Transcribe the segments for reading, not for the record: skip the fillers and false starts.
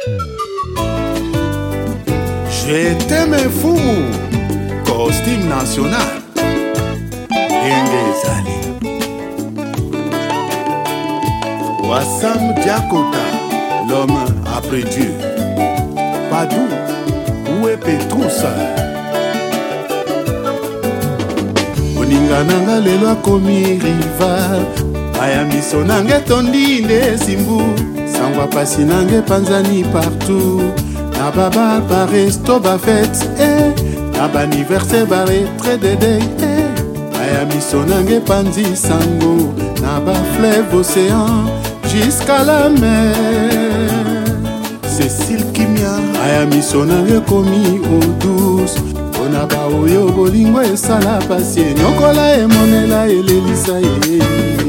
Je t'aime fou, costume national. Engezali Wassam Diakota, l'homme après Dieu. Padou, où est Petroussa? Oninga nanga lelo akomi rival. Aya miso nange tondi nde simbu. Sangwa pasi nange panzani partout. Na baba ba resto ba fête, na ba anniversaire ba retraite de day, aya miso nange panzi sango. Na ba fleuve océan jusqu'à la mer. Cécile Kimia, aya miso nange komi eau douce. Ona ba oyo bolingo esala pasi nyokola emonela elelisa ye.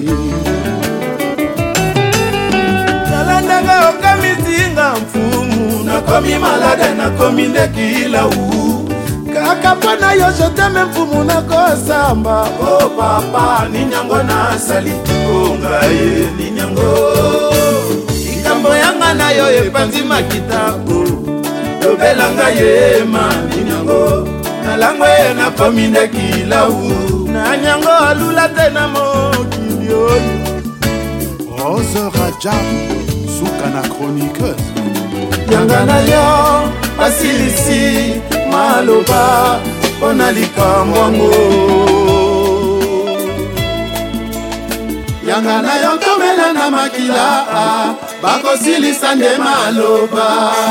Nalandanga okamizinga mfumu, nakomi malade nakomi ndekila u. Kaka pana yo je t'aime mfumu nakosamba. Oh papa ninyango nasali ongaye ninyango. Ikambo yanga na yo epanzi makita o. Lobelanga ye ma ninyango. Nalangwe nakomi ndekila u. Nanyango alula tena mokili oyo. Rose Rajab, Soukana chroniqueuse. Yangana yo, basilisi, maloba, onalika mwango. Yangana yo komela na makila, bako silisa nde maloba.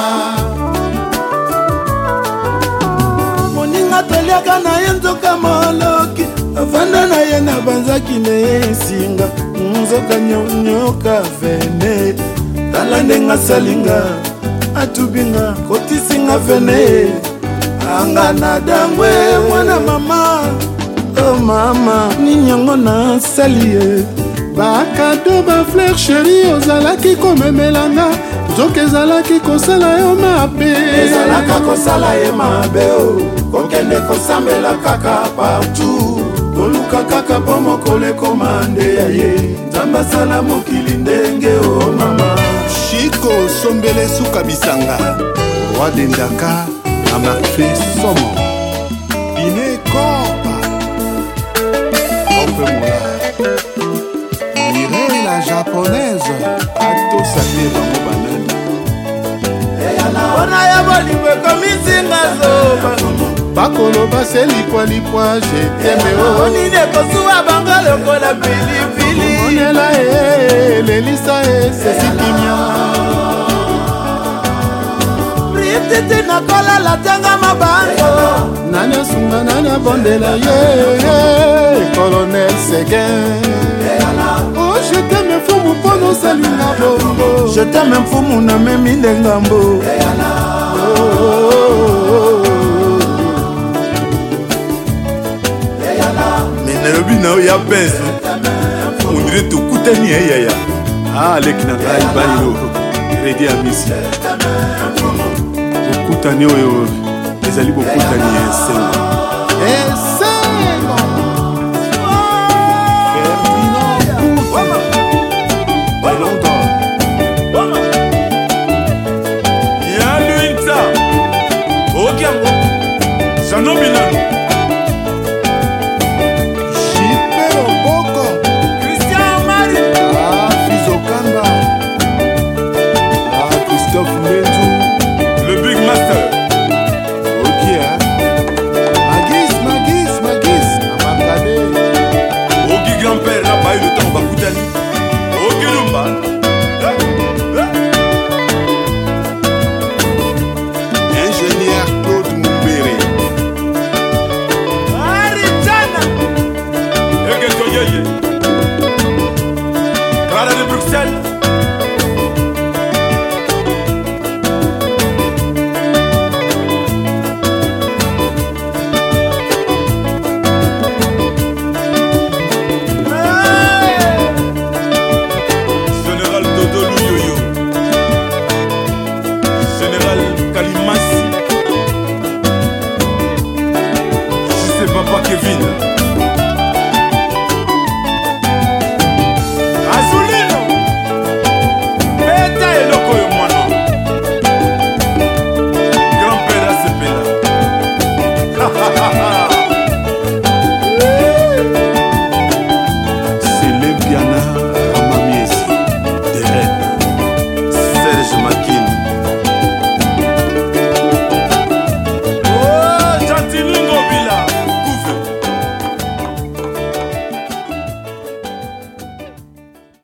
Moninga toliaka na ye nzoka moloki, avanda na ye na banzaki ne singa. Nzoka nyonyoka vene, tala ndenga salinga, atubinga kotisinga vene. Anga na dangwe mwana mama, oh mama, ninyango na salie. Bakado ba fleur chérie ozalaki komemelanga, nzoka ezalaki kosala yo mabe. Ezalaka kosala ye mabe o, kokende kosambela kaka partout. Koluka kaka po mokole komande ya ye, nzamba sala mokili ndenge o mama. Chico Sombele Souka Bisanga, roi d'Endaka, Amarfe Somo, Bine Kopa, Ope Mola, Mireille la japonaise, Ato Sate Bango Banani. Ona ya bolimwe komisinga zoba. Bakolo base lipwa lipwa, je t'aime o. Onine kosuwa bango lokola pili pili. Onela lelisa Cécile Kimia. Tete na kola la tanga mabango. Nana sunga nana bondela ye, Colonel Seguin. Oh je t'aime fumu pono salinga bombo. Je t'aime fumu na memi ndengambo. Nairobi na oya benzo. On dirait tout kutani yaya. Ah leki na ngai banilo. Redi amisi. Kutani oyo ezali bokutani esengo. Esengo. Ferdinand Balongo. Ya luinza. Okiango. Sanominano.